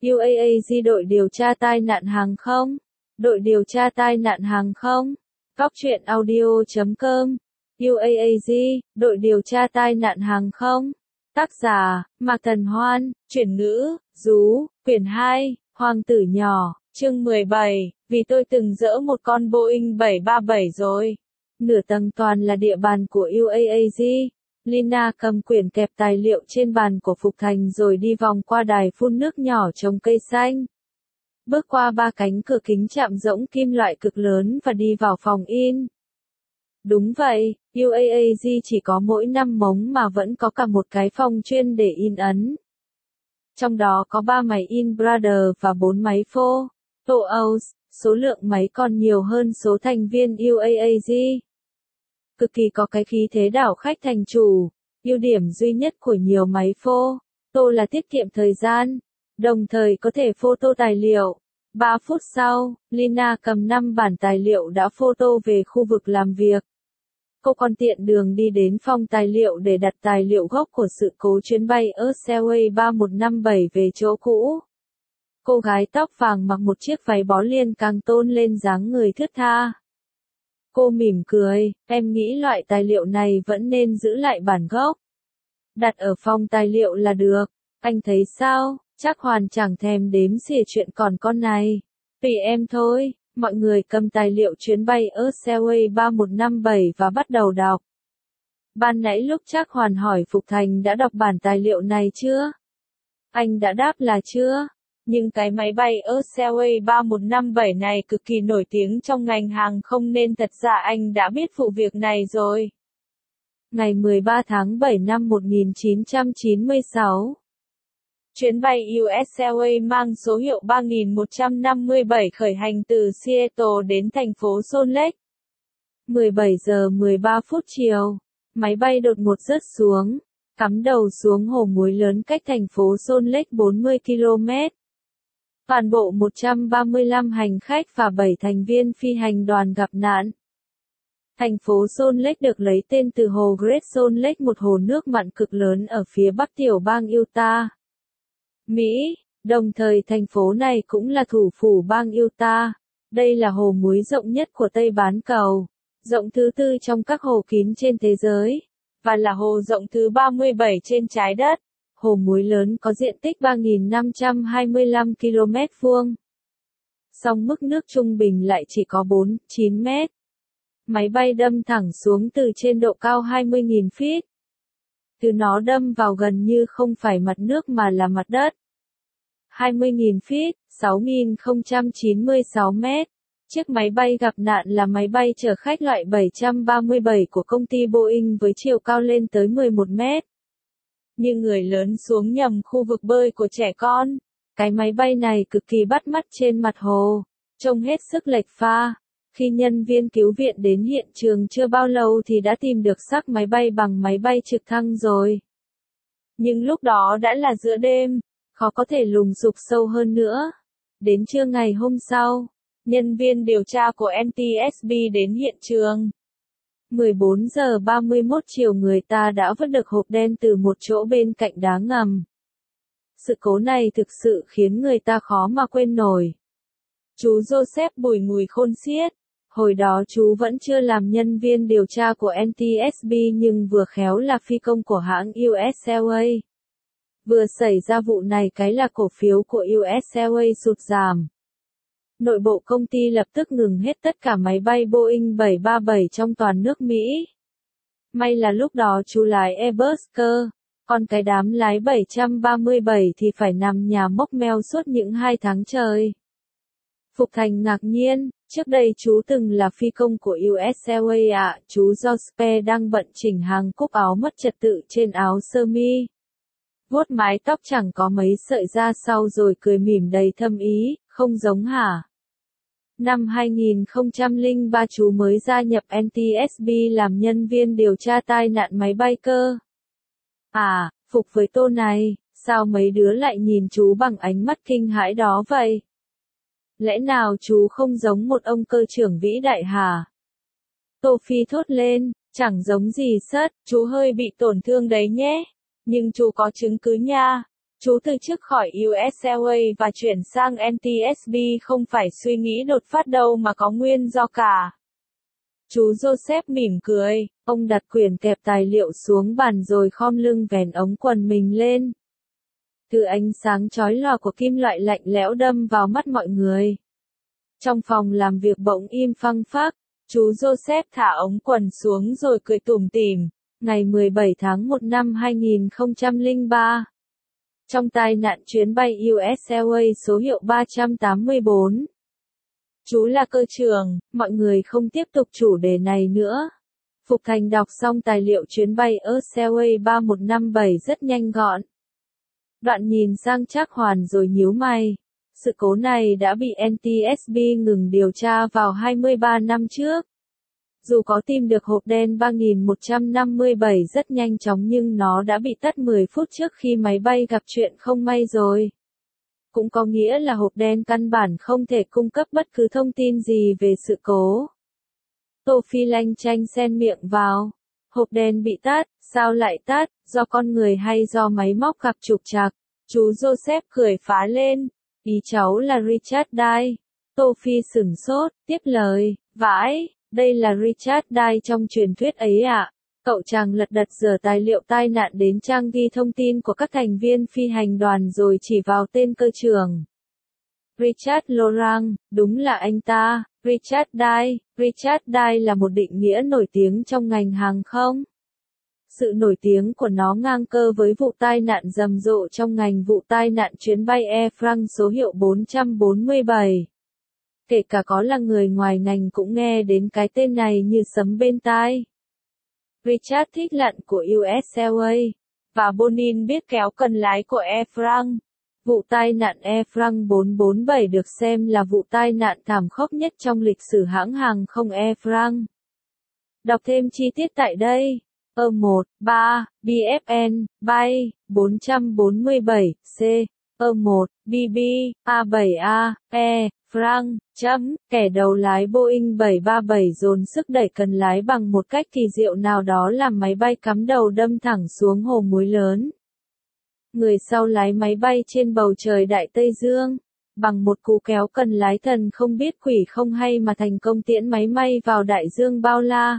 UAAZ đội điều tra tai nạn hàng không. Đội điều tra tai nạn hàng không. Góc truyện audio.com. UAAZ, đội điều tra tai nạn hàng không. Tác giả, Mạc Thần Hoan, chuyển ngữ, Dú, quyển 2, Hoàng tử nhỏ, chương 17, vì tôi từng dỡ một con Boeing 737 rồi. Nửa tầng toàn là địa bàn của UAAZ. Lina cầm quyển kẹp tài liệu trên bàn của Phục Thành rồi đi vòng qua đài phun nước nhỏ trồng cây xanh. Bước qua 3 cánh cửa kính chạm rỗng kim loại cực lớn và đi vào phòng in. Đúng vậy, UAAZ chỉ có mỗi 5 mống mà vẫn có cả một cái phòng chuyên để in ấn. Trong đó có 3 máy in Brother và 4 máy Photos, số lượng máy còn nhiều hơn số thành viên UAAZ. Cực kỳ có cái khí thế đảo khách thành chủ. Ưu điểm duy nhất của nhiều máy photo là tiết kiệm thời gian, đồng thời có thể photo tài liệu. 3 phút sau, Lina cầm 5 bản tài liệu đã photo về khu vực làm việc. Cô còn tiện đường đi đến phòng tài liệu để đặt tài liệu gốc của sự cố chuyến bay Airways 3157 về chỗ cũ. Cô gái tóc vàng mặc một chiếc váy bó liền càng tôn lên dáng người thướt tha. Cô mỉm cười, em nghĩ loại tài liệu này vẫn nên giữ lại bản gốc. Đặt ở phòng tài liệu là được, anh thấy sao? Chắc Hoàn chẳng thèm đếm xỉa chuyện còn con này. Tùy em thôi. Mọi người cầm tài liệu chuyến bay Airways 3157 và bắt đầu đọc. Ban nãy lúc Trác Hoàn hỏi Phục Thành đã đọc bản tài liệu này chưa? Anh đã đáp là chưa. Nhưng cái máy bay Airways 3157 này cực kỳ nổi tiếng trong ngành hàng không nên thật ra anh đã biết vụ việc này rồi. Ngày 13 tháng 7 năm 1996. Chuyến bay US Airways mang số hiệu 3157 khởi hành từ Seattle đến thành phố Salt Lake. 17 giờ 13 phút chiều, máy bay đột ngột rớt xuống, cắm đầu xuống hồ muối lớn cách thành phố Salt Lake 40 km. Toàn bộ 135 hành khách và 7 thành viên phi hành đoàn gặp nạn. Thành phố Salt Lake được lấy tên từ hồ Great Salt Lake, một hồ nước mặn cực lớn ở phía bắc tiểu bang Utah, Mỹ, đồng thời thành phố này cũng là thủ phủ bang Utah. Đây là hồ muối rộng nhất của Tây Bán Cầu, rộng thứ 4 trong các hồ kín trên thế giới, và là hồ rộng thứ 37 trên trái đất. Hồ muối lớn có diện tích 3.525 km vuông. Song mức nước trung bình lại chỉ có 4-9 mét. Máy bay đâm thẳng xuống từ trên độ cao 20.000 feet. Từ nó đâm vào gần như không phải mặt nước mà là mặt đất. 20.000 feet, 6.096 mét. Chiếc máy bay gặp nạn là máy bay chở khách loại 737 của công ty Boeing với chiều cao lên tới 11 mét. Nhưng người lớn xuống nhầm khu vực bơi của trẻ con. Cái máy bay này cực kỳ bắt mắt trên mặt hồ, trông hết sức lệch pha. Khi nhân viên cứu viện đến hiện trường chưa bao lâu thì đã tìm được xác máy bay bằng máy bay trực thăng rồi. Nhưng lúc đó đã là giữa đêm, khó có thể lùng sục sâu hơn nữa. Đến trưa ngày hôm sau, nhân viên điều tra của NTSB đến hiện trường. 14 giờ 31 chiều người ta đã vớt được hộp đen từ một chỗ bên cạnh đá ngầm. Sự cố này thực sự khiến người ta khó mà quên nổi. Chú Joseph bùi ngùi khôn xiết. Hồi đó chú vẫn chưa làm nhân viên điều tra của NTSB nhưng vừa khéo là phi công của hãng US Airways. Vừa xảy ra vụ này cái là cổ phiếu của US Airways sụt giảm. Nội bộ công ty lập tức ngừng hết tất cả máy bay Boeing 737 trong toàn nước Mỹ. May là lúc đó chú lái Airbus cơ, còn cái đám lái 737 thì phải nằm nhà mốc meo suốt những 2 tháng trời. Phục Thành ngạc nhiên, trước đây chú từng là phi công của US Airways ạ. Chú Joseph đang bận chỉnh hàng cúc áo mất trật tự trên áo sơ mi. Vuốt mái tóc chẳng có mấy sợi ra sau rồi cười mỉm đầy thâm ý, không giống hả? Năm 2003 chú mới gia nhập NTSB làm nhân viên điều tra tai nạn máy bay cơ. À, Phục với Tô này, sao mấy đứa lại nhìn chú bằng ánh mắt kinh hãi đó vậy? Lẽ nào chú không giống một ông cơ trưởng vĩ đại hả? Tô Phi thốt lên, chẳng giống gì sất, chú hơi bị tổn thương đấy nhé. Nhưng chú có chứng cứ nha. Chú từ chức khỏi US Airways và chuyển sang NTSB không phải suy nghĩ đột phát đâu mà có nguyên do cả. Chú Joseph mỉm cười, ông đặt quyển kẹp tài liệu xuống bàn rồi khom lưng vén ống quần mình lên. Thứ ánh sáng chói lòa của kim loại lạnh lẽo đâm vào mắt mọi người. Trong phòng làm việc bỗng im phăng phắc, chú Joseph thả ống quần xuống rồi cười tủm tỉm. Ngày 17 tháng 1 năm 2003. Trong tai nạn chuyến bay US Airways số hiệu 384. Chú là cơ trưởng, mọi người không tiếp tục chủ đề này nữa. Phục Thành đọc xong tài liệu chuyến bay US Airways 3157 rất nhanh gọn. Đoạn nhìn sang Trác Hoàn rồi nhíu mày. Sự cố này đã bị NTSB ngừng điều tra vào 23 năm trước. Dù có tìm được hộp đen 3157 rất nhanh chóng nhưng nó đã bị tắt 10 phút trước khi máy bay gặp chuyện không may rồi. Cũng có nghĩa là hộp đen căn bản không thể cung cấp bất cứ thông tin gì về sự cố. Tô Phi lanh chanh xen miệng vào. Hộp đen bị tắt, sao lại tắt, do con người hay do máy móc gặp trục trặc? Chú Joseph cười phá lên. Ý cháu là Richard Dye. Tô Phi sửng sốt, tiếp lời, vãi, đây là Richard Dye trong truyền thuyết ấy ạ. Cậu chàng lật đật dở tài liệu tai nạn đến trang ghi thông tin của các thành viên phi hành đoàn rồi chỉ vào tên cơ trưởng. Richard Laurent, đúng là anh ta, Richard Dye. Richard Dye là một định nghĩa nổi tiếng trong ngành hàng không. Sự nổi tiếng của nó ngang cơ với vụ tai nạn rầm rộ trong ngành vụ tai nạn chuyến bay Air France số hiệu 447. Kể cả có là người ngoài ngành cũng nghe đến cái tên này như sấm bên tai. Richard thích lặn của US Airways, và Bonin biết kéo cần lái của Air France. Vụ tai nạn Air France 447 được xem là vụ tai nạn thảm khốc nhất trong lịch sử hãng hàng không Air France. Đọc thêm chi tiết tại đây. E1-3, BFN, bay, 447, C, E1, BB, A7A, E, France, kẻ đầu lái Boeing 737 dồn sức đẩy cần lái bằng một cách kỳ diệu nào đó làm máy bay cắm đầu đâm thẳng xuống hồ muối lớn. Người sau lái máy bay trên bầu trời Đại Tây Dương, bằng một cú kéo cần lái thần không biết quỷ không hay mà thành công tiễn máy bay vào đại dương bao la.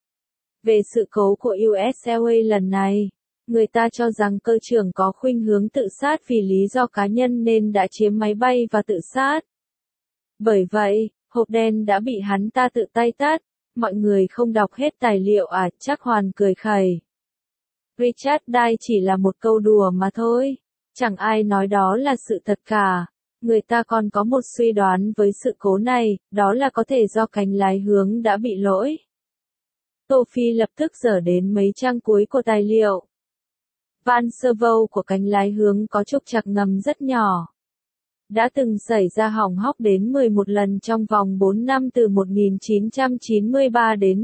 Về sự cố của US Airways lần này, người ta cho rằng cơ trưởng có khuynh hướng tự sát vì lý do cá nhân nên đã chiếm máy bay và tự sát. Bởi vậy, hộp đen đã bị hắn ta tự tay tắt. Mọi người không đọc hết tài liệu à? Trác Hoàn cười khẩy. Richard Dye chỉ là một câu đùa mà thôi. Chẳng ai nói đó là sự thật cả. Người ta còn có một suy đoán với sự cố này, đó là có thể do cánh lái hướng đã bị lỗi. Tô Phi lập tức dở đến mấy trang cuối của tài liệu. Van servo của cánh lái hướng có trục trặc ngầm rất nhỏ. Đã từng xảy ra hỏng hóc đến 11 lần trong vòng 4 năm từ 1993 đến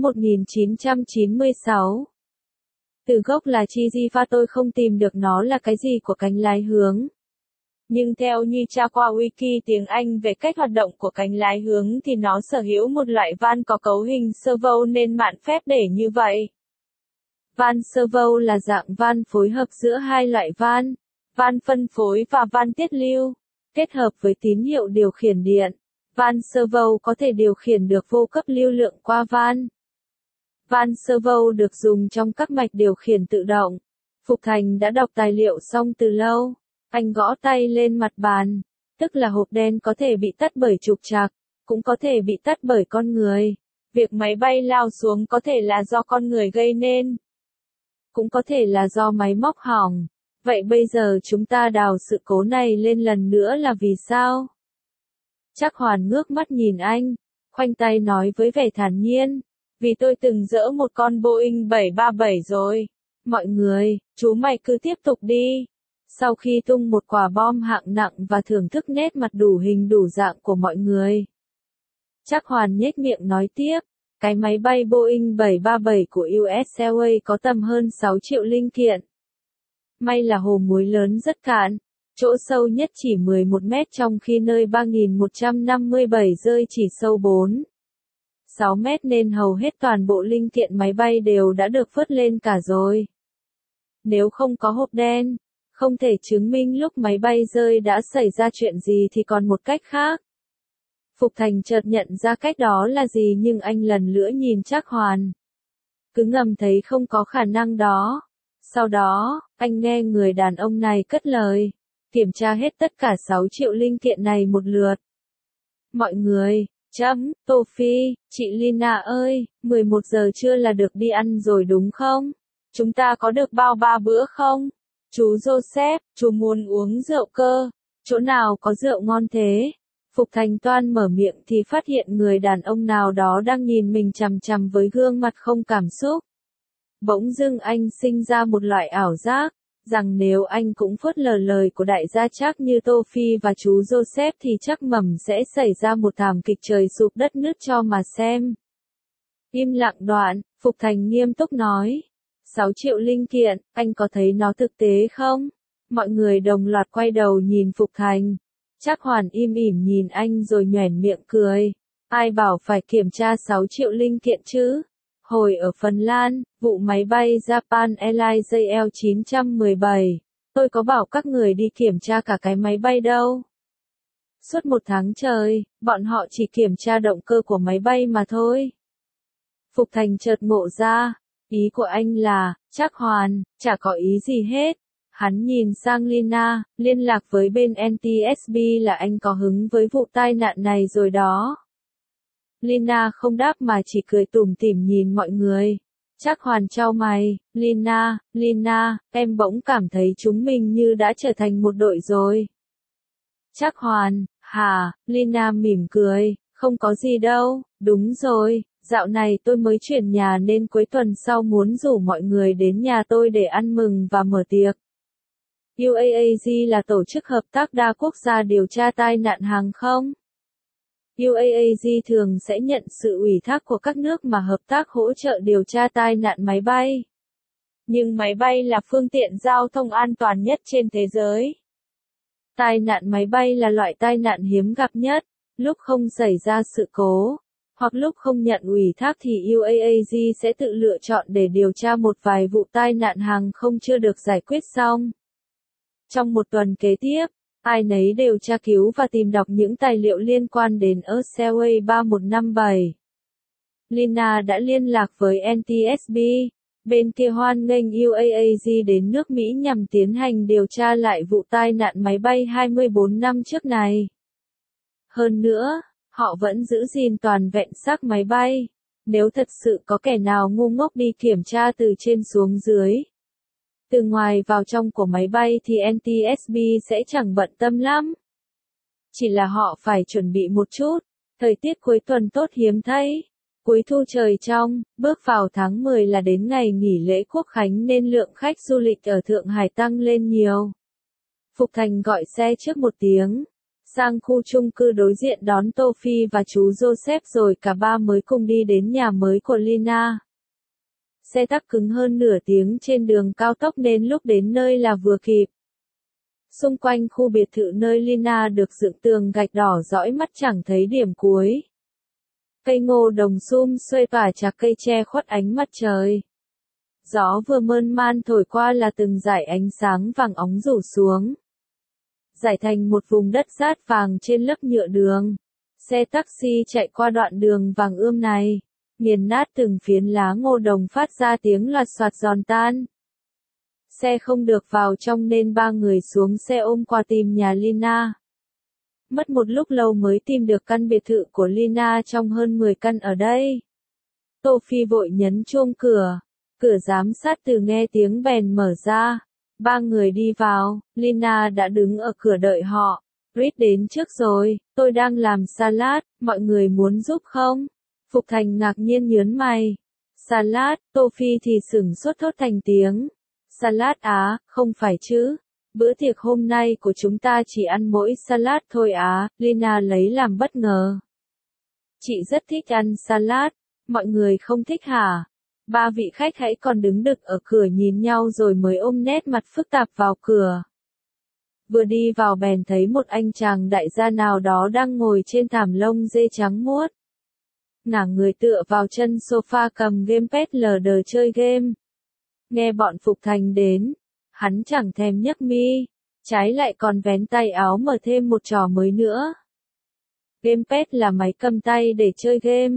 1996. Từ gốc là chi di pha tôi không tìm được nó là cái gì của cánh lái hướng. Nhưng theo như tra qua wiki tiếng Anh về cách hoạt động của cánh lái hướng thì nó sở hữu một loại van có cấu hình servo nên mạn phép để như vậy. Van servo là dạng van phối hợp giữa hai loại van, van phân phối và van tiết lưu, kết hợp với tín hiệu điều khiển điện. Van servo có thể điều khiển được vô cấp lưu lượng qua van. Van servo được dùng trong các mạch điều khiển tự động. Phục Thành đã đọc tài liệu xong từ lâu. Anh gõ tay lên mặt bàn, tức là hộp đen có thể bị tắt bởi trục trặc, cũng có thể bị tắt bởi con người. Việc máy bay lao xuống có thể là do con người gây nên, cũng có thể là do máy móc hỏng. Vậy bây giờ chúng ta đào sự cố này lên lần nữa là vì sao? Trác Hoàn ngước mắt nhìn anh, khoanh tay nói với vẻ thản nhiên, vì tôi từng dỡ một con Boeing 737 rồi. Mọi người, chú mày cứ tiếp tục đi. Sau khi tung một quả bom hạng nặng và thưởng thức nét mặt đủ hình đủ dạng của mọi người, Trác Hoàn nhếch miệng nói tiếp, cái máy bay Boeing 737 của US Airways có tầm hơn 6 triệu linh kiện. May là hồ muối lớn rất cạn, chỗ sâu nhất chỉ 11 mét trong khi nơi 3157 rơi chỉ sâu 6 mét nên hầu hết toàn bộ linh kiện máy bay đều đã được vớt lên cả rồi. Nếu không có hộp đen, Không thể chứng minh lúc máy bay rơi đã xảy ra chuyện gì thì còn một cách khác. Phục Thành chợt nhận ra cách đó là gì nhưng anh lần nữa nhìn Trác Hoàn. Cứ ngầm thấy không có khả năng đó. Sau đó, anh nghe người đàn ông này cất lời. Kiểm tra hết tất cả 6 triệu linh kiện này một lượt. Mọi người, Tô Phi, chị Lina ơi, 11 giờ trưa là được đi ăn rồi đúng không? Chúng ta có được bao 3 bữa không? Chú Joseph, chú muốn uống rượu cơ. Chỗ nào có rượu ngon thế? Phục Thành toan mở miệng thì phát hiện người đàn ông nào đó đang nhìn mình chằm chằm với gương mặt không cảm xúc. Bỗng dưng anh sinh ra một loại ảo giác, rằng nếu anh cũng phớt lờ lời của đại gia Trác như Tô Phi và chú Joseph thì chắc mầm sẽ xảy ra một thảm kịch trời sụp đất nứt cho mà xem. Im lặng đoạn, Phục Thành nghiêm túc nói. 6 triệu linh kiện, anh có thấy nó thực tế không? Mọi người đồng loạt quay đầu nhìn Phục Thành. Trác Hoàn im ỉm nhìn anh rồi nhoẻn miệng cười. Ai bảo phải kiểm tra 6 triệu linh kiện chứ? Hồi ở Phần Lan, vụ máy bay Japan Airlines JL917, tôi có bảo các người đi kiểm tra cả cái máy bay đâu. Suốt 1 tháng trời, bọn họ chỉ kiểm tra động cơ của máy bay mà thôi. Phục Thành chợt ngộ ra, ý của anh là, Trác Hoàn, chả có ý gì hết. Hắn nhìn sang Lina, liên lạc với bên NTSB là anh có hứng với vụ tai nạn này rồi đó. Lina không đáp mà chỉ cười tủm tỉm nhìn mọi người. Trác Hoàn chau mày, Lina, em bỗng cảm thấy chúng mình như đã trở thành một đội rồi. Trác Hoàn, hả, Lina mỉm cười, không có gì đâu, đúng rồi, dạo này tôi mới chuyển nhà nên cuối tuần sau muốn rủ mọi người đến nhà tôi để ăn mừng và mở tiệc. UAAG là tổ chức hợp tác đa quốc gia điều tra tai nạn hàng không. UAAG thường sẽ nhận sự ủy thác của các nước mà hợp tác hỗ trợ điều tra tai nạn máy bay. Nhưng máy bay là phương tiện giao thông an toàn nhất trên thế giới. Tai nạn máy bay là loại tai nạn hiếm gặp nhất, lúc không xảy ra sự cố, hoặc lúc không nhận ủy thác thì UAAG sẽ tự lựa chọn để điều tra một vài vụ tai nạn hàng không chưa được giải quyết xong. Trong một tuần kế tiếp, ai nấy đều tra cứu và tìm đọc những tài liệu liên quan đến Airways 3157. Lina đã liên lạc với NTSB, bên kia hoan nghênh UAAG đến nước Mỹ nhằm tiến hành điều tra lại vụ tai nạn máy bay 24 năm trước này. Hơn nữa, họ vẫn giữ gìn toàn vẹn xác máy bay. Nếu thật sự có kẻ nào ngu ngốc đi kiểm tra từ trên xuống dưới, từ ngoài vào trong của máy bay thì NTSB sẽ chẳng bận tâm lắm. Chỉ là họ phải chuẩn bị một chút. Thời tiết cuối tuần tốt hiếm thấy. Cuối thu trời trong, bước vào tháng 10 là đến ngày nghỉ lễ Quốc khánh nên lượng khách du lịch ở Thượng Hải tăng lên nhiều. Phục Thành gọi xe trước 1 tiếng, sang khu chung cư đối diện đón Tô Phi và chú Joseph rồi cả ba mới cùng đi đến nhà mới của Lina. Xe tắc cứng hơn nửa tiếng trên đường cao tốc nên lúc đến nơi là vừa kịp. Xung quanh khu biệt thự nơi Lina được dựng tường gạch đỏ dõi mắt chẳng thấy điểm cuối. Cây ngô đồng sum xuê tỏa chạc cây che khuất ánh mặt trời. Gió vừa mơn man thổi qua là từng dải ánh sáng vàng óng rủ xuống, rải thành một vùng đất rát vàng trên lớp nhựa đường. Xe taxi chạy qua đoạn đường vàng ươm này, nghiền nát từng phiến lá ngô đồng phát ra tiếng loạt soạt giòn tan. Xe không được vào trong nên ba người xuống xe ôm qua tìm nhà Lina. Mất một lúc lâu mới tìm được căn biệt thự của Lina trong hơn 10 căn ở đây. Tô Phi vội nhấn chuông cửa. Cửa giám sát từ nghe tiếng bèn mở ra. Ba người đi vào, Lina đã đứng ở cửa đợi họ. Reed đến trước rồi, tôi đang làm salad, mọi người muốn giúp không? Phục Thành ngạc nhiên nhớn mày. Salad, Tô Phi thì sửng sốt thốt thành tiếng. Salad á, không phải chứ. Bữa tiệc hôm nay của chúng ta chỉ ăn mỗi salad thôi á, Lina lấy làm bất ngờ. Chị rất thích ăn salad, mọi người không thích hả? Ba vị khách hãy còn đứng đực ở cửa nhìn nhau rồi mới ôm nét mặt phức tạp vào cửa. Vừa đi vào bèn thấy một anh chàng đại gia nào đó đang ngồi trên thảm lông dê trắng muốt. Ngả người tựa vào chân sofa cầm gamepad lờ đờ chơi game. Nghe bọn Phục Thành đến, Hắn chẳng thèm nhấc mi, trái lại còn vén tay áo mở thêm một trò mới nữa. Gamepad là máy cầm tay để chơi game.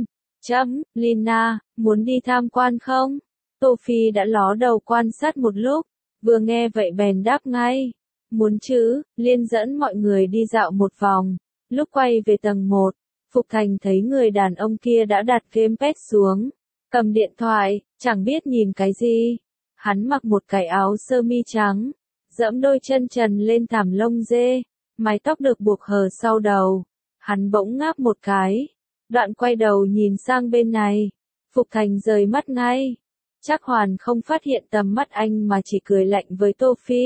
Lina, muốn đi tham quan không? Tô Phi đã ló đầu quan sát một lúc, vừa nghe vậy bèn đáp ngay. Muốn chứ, Liên dẫn mọi người đi dạo một vòng. Lúc quay về tầng 1, Phục Thành thấy người đàn ông kia đã đặt gamepad xuống, cầm điện thoại, chẳng biết nhìn cái gì. Hắn mặc một cái áo sơ mi trắng, dẫm đôi chân trần lên thảm lông dê, mái tóc được buộc hờ sau đầu. Hắn bỗng ngáp một cái, đoạn quay đầu nhìn sang bên này. Phục Thành rời mắt ngay. Trác Hoàn không phát hiện tầm mắt anh mà chỉ cười lạnh với Tô Phi.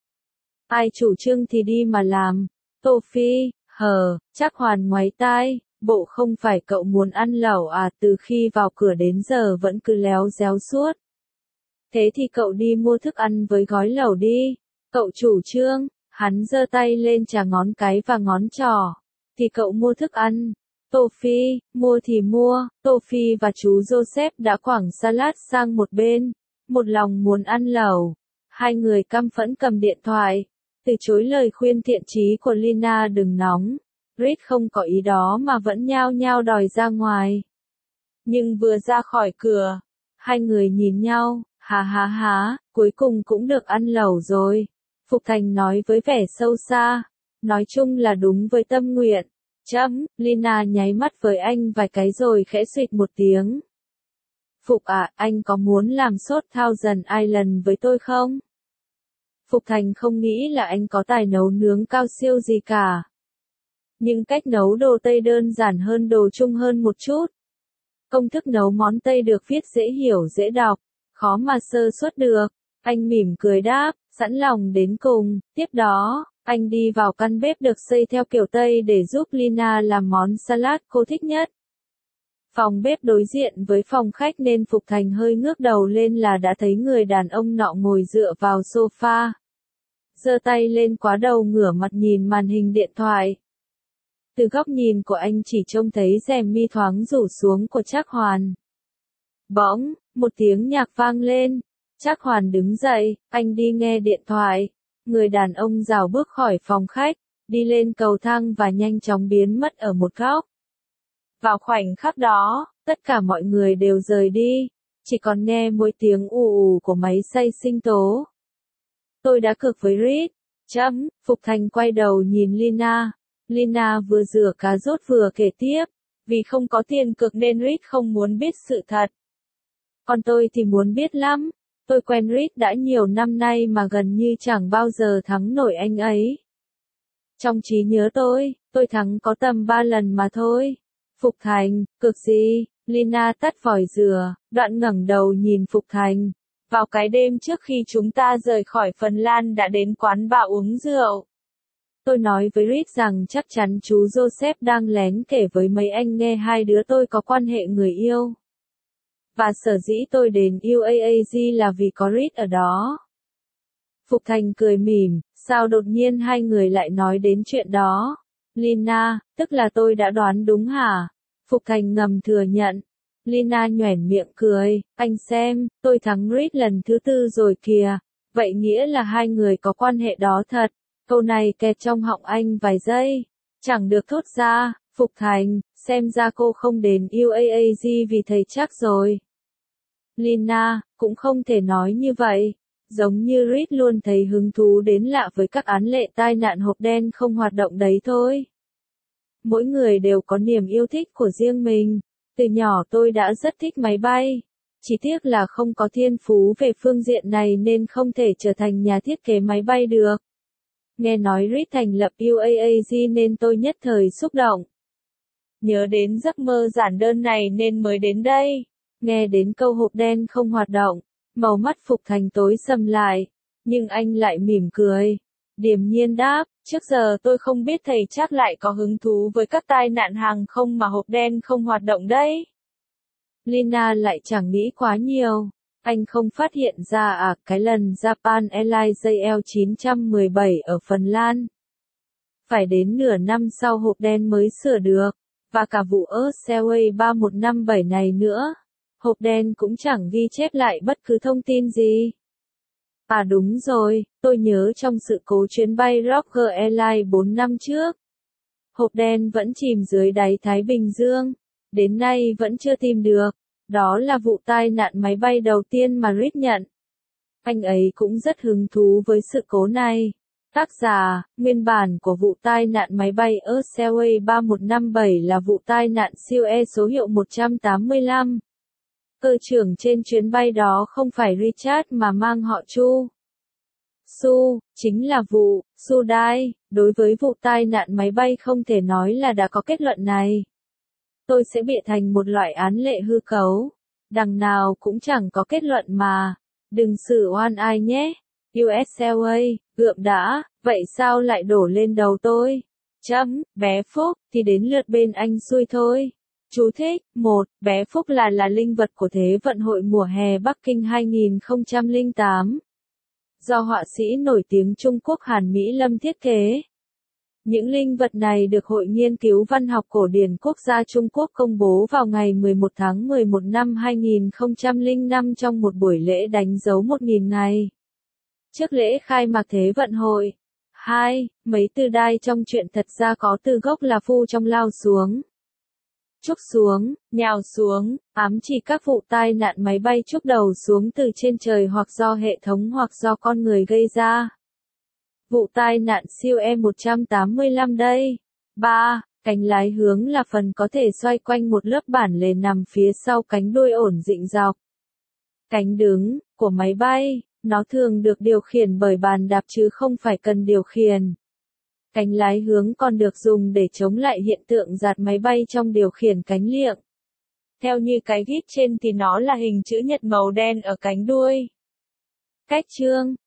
Ai chủ trương thì đi mà làm. Tô Phi, Trác Hoàn ngoáy tai, bộ không phải cậu muốn ăn lẩu à, từ khi vào cửa đến giờ vẫn cứ léo déo suốt. Thế thì cậu đi mua thức ăn với gói lẩu đi. Cậu chủ trương, hắn giơ tay lên chà ngón cái và ngón trỏ. Thì cậu mua thức ăn. Tô Phi, mua thì mua. Tô Phi và chú Joseph đã quẳng salad sang một bên, một lòng muốn ăn lẩu. Hai người căm phẫn cầm điện thoại, từ chối lời khuyên thiện chí của Lina đừng nóng. Reed không có ý đó mà vẫn nhao nhao đòi ra ngoài. Nhưng vừa ra khỏi cửa, hai người nhìn nhau, há, cuối cùng cũng được ăn lẩu rồi. Phục Thành nói với vẻ sâu xa, nói chung là đúng với tâm nguyện. Lina nháy mắt với anh vài cái rồi khẽ suýt một tiếng. Phục à, anh có muốn làm sốt Thousand Island với tôi không? Phục Thành không nghĩ là anh có tài nấu nướng cao siêu gì cả. Nhưng cách nấu đồ Tây đơn giản hơn đồ Trung hơn một chút. Công thức nấu món Tây được viết dễ hiểu dễ đọc, khó mà sơ suất được. Anh mỉm cười đáp, sẵn lòng đến cùng. Tiếp đó, anh đi vào căn bếp được xây theo kiểu Tây để giúp Lina làm món salad cô thích nhất. Phòng bếp đối diện với phòng khách nên Phục Thành hơi ngước đầu lên là đã thấy người đàn ông nọ ngồi dựa vào sofa. Giơ tay lên quá đầu ngửa mặt nhìn màn hình điện thoại. Từ góc nhìn của anh chỉ trông thấy rèm mi thoáng rủ xuống của Trác Hoàn. Bỗng, một tiếng nhạc vang lên. Trác Hoàn đứng dậy, anh đi nghe điện thoại. Người đàn ông rảo bước khỏi phòng khách, đi lên cầu thang và nhanh chóng biến mất ở một góc. Vào khoảnh khắc đó, tất cả mọi người đều rời đi, chỉ còn nghe mỗi tiếng ù ù của máy xay sinh tố. Tôi đã cược với Reed. Phục Thành quay đầu nhìn Lina. Lina vừa rửa cà rốt vừa kể tiếp, vì không có tiền cược nên Reed không muốn biết sự thật. Còn tôi thì muốn biết lắm. Tôi quen Reed đã nhiều năm nay mà gần như chẳng bao giờ thắng nổi anh ấy. Trong trí nhớ tôi thắng có tầm 3 lần mà thôi. Phục Thành, cược gì? Lina tắt vòi dừa, đoạn ngẩng đầu nhìn Phục Thành. Vào cái đêm trước khi chúng ta rời khỏi Phần Lan đã đến quán bà uống rượu. Tôi nói với Reed rằng chắc chắn chú Joseph đang lén kể với mấy anh nghe hai đứa tôi có quan hệ người yêu. Và sở dĩ tôi đến UAAG là vì có Reed ở đó. Phục Thành cười mỉm, sao đột nhiên hai người lại nói đến chuyện đó? Lina, tức là tôi đã đoán đúng hả? Phục Thành ngầm thừa nhận. Lina nhoẻn miệng cười, anh xem, tôi thắng Reed lần thứ 4 rồi kìa. Vậy nghĩa là hai người có quan hệ đó thật. Câu này kẹt trong họng anh vài giây, chẳng được thốt ra. Phục Thành, xem ra cô không đến UAAG vì thầy Trác rồi. Lina, cũng không thể nói như vậy. Giống như Reed luôn thấy hứng thú đến lạ với các án lệ tai nạn hộp đen không hoạt động đấy thôi. Mỗi người đều có niềm yêu thích của riêng mình. Từ nhỏ tôi đã rất thích máy bay. Chỉ tiếc là không có thiên phú về phương diện này nên không thể trở thành nhà thiết kế máy bay được. Nghe nói Reed thành lập UAAG nên tôi nhất thời xúc động. Nhớ đến giấc mơ giản đơn này nên mới đến đây. Nghe đến câu hộp đen không hoạt động, màu mắt Phục Thành tối sầm lại, nhưng anh lại mỉm cười. Điềm nhiên đáp, trước giờ tôi không biết thầy Trác lại có hứng thú với các tai nạn hàng không mà hộp đen không hoạt động đấy. Lina lại chẳng nghĩ quá nhiều. Anh không phát hiện ra à, cái lần Japan Airlines JL917 ở Phần Lan. Phải đến nửa năm sau hộp đen mới sửa được, và cả vụ Earth Airways 3157 này nữa. Hộp đen cũng chẳng ghi chép lại bất cứ thông tin gì. À đúng rồi, tôi nhớ trong sự cố chuyến bay Roger Airlines 4 năm trước. Hộp đen vẫn chìm dưới đáy Thái Bình Dương. Đến nay vẫn chưa tìm được. Đó là vụ tai nạn máy bay đầu tiên mà Reed nhận. Anh ấy cũng rất hứng thú với sự cố này. Tác giả, nguyên bản của vụ tai nạn máy bay Airways 3157 là vụ tai nạn siêu E số hiệu 185. Cơ trưởng trên chuyến bay đó không phải Richard mà mang họ Chu. Su, chính là vụ, Su Dai. Đối với vụ tai nạn máy bay không thể nói là đã có kết luận này. Tôi sẽ bịa thành một loại án lệ hư cấu. Đằng nào cũng chẳng có kết luận mà. Đừng xử oan ai nhé. USLA, gượm đã, vậy sao lại đổ lên đầu tôi? Chấm, bé Phúc, thì đến lượt bên anh xui thôi. Chú thích, 1. Bé Phúc là linh vật của Thế vận hội mùa hè Bắc Kinh 2008. Do họa sĩ nổi tiếng Trung Quốc Hàn Mỹ Lâm thiết kế. Những linh vật này được Hội Nghiên cứu Văn học Cổ điển Quốc gia Trung Quốc công bố vào ngày 11 tháng 11 năm 2005 trong một buổi lễ đánh dấu 1.000 ngày. Trước lễ khai mạc Thế vận hội. 2. Mấy từ đai trong truyện thật ra có từ gốc là phu trong lao xuống. Trúc xuống, nhào xuống, ám chỉ các vụ tai nạn máy bay trúc đầu xuống từ trên trời hoặc do hệ thống hoặc do con người gây ra. Vụ tai nạn siêu E185 đây. 3. Cánh lái hướng là phần có thể xoay quanh một lớp bản lề nằm phía sau cánh đuôi ổn định dọc. Cánh đứng của máy bay, nó thường được điều khiển bởi bàn đạp chứ không phải cần điều khiển. Cánh lái hướng còn được dùng để chống lại hiện tượng giạt máy bay trong điều khiển cánh liệng. Theo như cái git trên thì nó là hình chữ nhật màu đen ở cánh đuôi. Cách chương